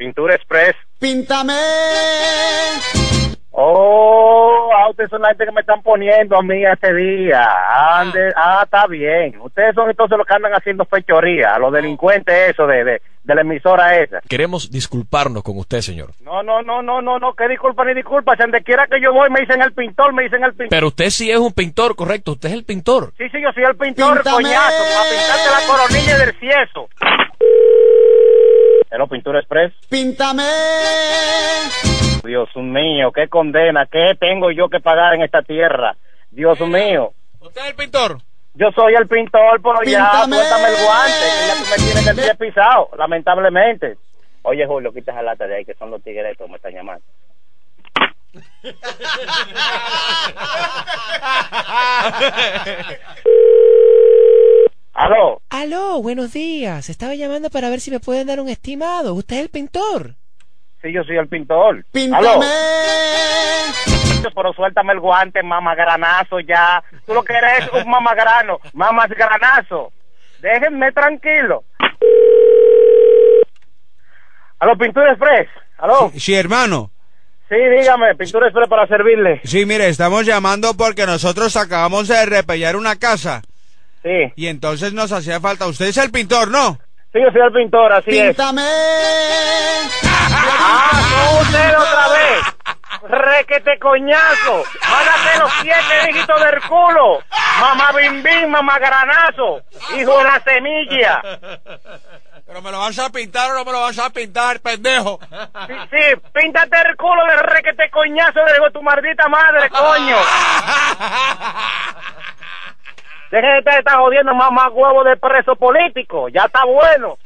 Pintura Express. Píntame. Oh, ustedes son la gente que me están poniendo a mí este día. Está bien. Ustedes son entonces los que andan haciendo fechoría, los delincuentes eso de la emisora esa. Queremos disculparnos con usted, señor. No, que disculpa ni disculpa. Si donde quiera que yo voy me dicen el pintor. Pero usted sí es un pintor, correcto, usted es el pintor. Sí, yo soy el pintor, Píntame. coñazo, para pintarte la coronilla del cieso. ¿Hello, Pintura Express? Píntame. Dios mío, qué condena, qué tengo yo que pagar en esta tierra. Dios mío. ¿Usted es el pintor? Yo soy el pintor, pero ya, Píntame. suéltame el guante, que ya tú me tienes el pie pisado, lamentablemente. Oye, Julio, quita esa lata de ahí, que son los tigretos que me están llamando. ¿Aló? Aló, buenos días. Estaba llamando para ver si me pueden dar un estimado. ¿Usted es el pintor? Sí, yo soy el pintor. Píntame. ¿Aló? Pero suéltame el guante, mamagranazo ya. Tú lo que eres es un mamasgranazo. Déjenme tranquilo. ¿Aló, Pintura Express? ¿Aló? Sí, hermano. Sí, dígame, Pintura Express para servirle. Sí, mire, estamos llamando porque nosotros acabamos de repellar una casa. Sí. Y entonces nos hacía falta. Usted es el pintor, ¿no? Sí, yo soy el pintor, así es. Píntame. ¡Ah, no, usted otra vez! ¡Requete coñazo! ¡Mándate los 7 dígitos del culo! ¡Mamá bim bim, mamá granazo! ¡Hijo de la semilla! ¿Pero me lo vas a pintar o no me lo vas a pintar, pendejo? Sí, píntate el culo del requete coñazo de tu maldita madre, coño. Dejen de estar jodiendo más huevo de preso político. Ya está bueno.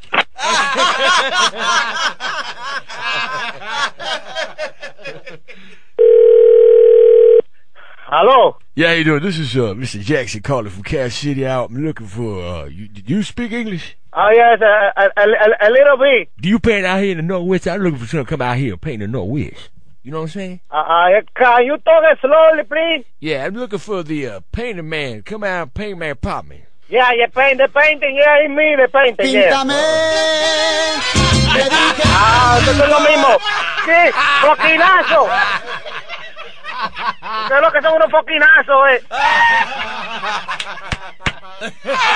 ¿Aló? Yeah, how you doing? This is Mr. Jackson calling from Cash City out. I'm looking for do you speak English? Oh, yes, a little bit. Do you paint out here in the Northwest? I'm looking for someone to come out here and paint in the Northwest. You know what I'm saying? Can you talk slowly, please? Yeah, I'm looking for the painter man. Come out, paint man, pop me. Yeah, the painting, yeah, it's me, the painting, yeah. Píntame. Le dije. Eso es lo mismo. Sí, foquinazo. Ustedes lo que son unos foquinazos,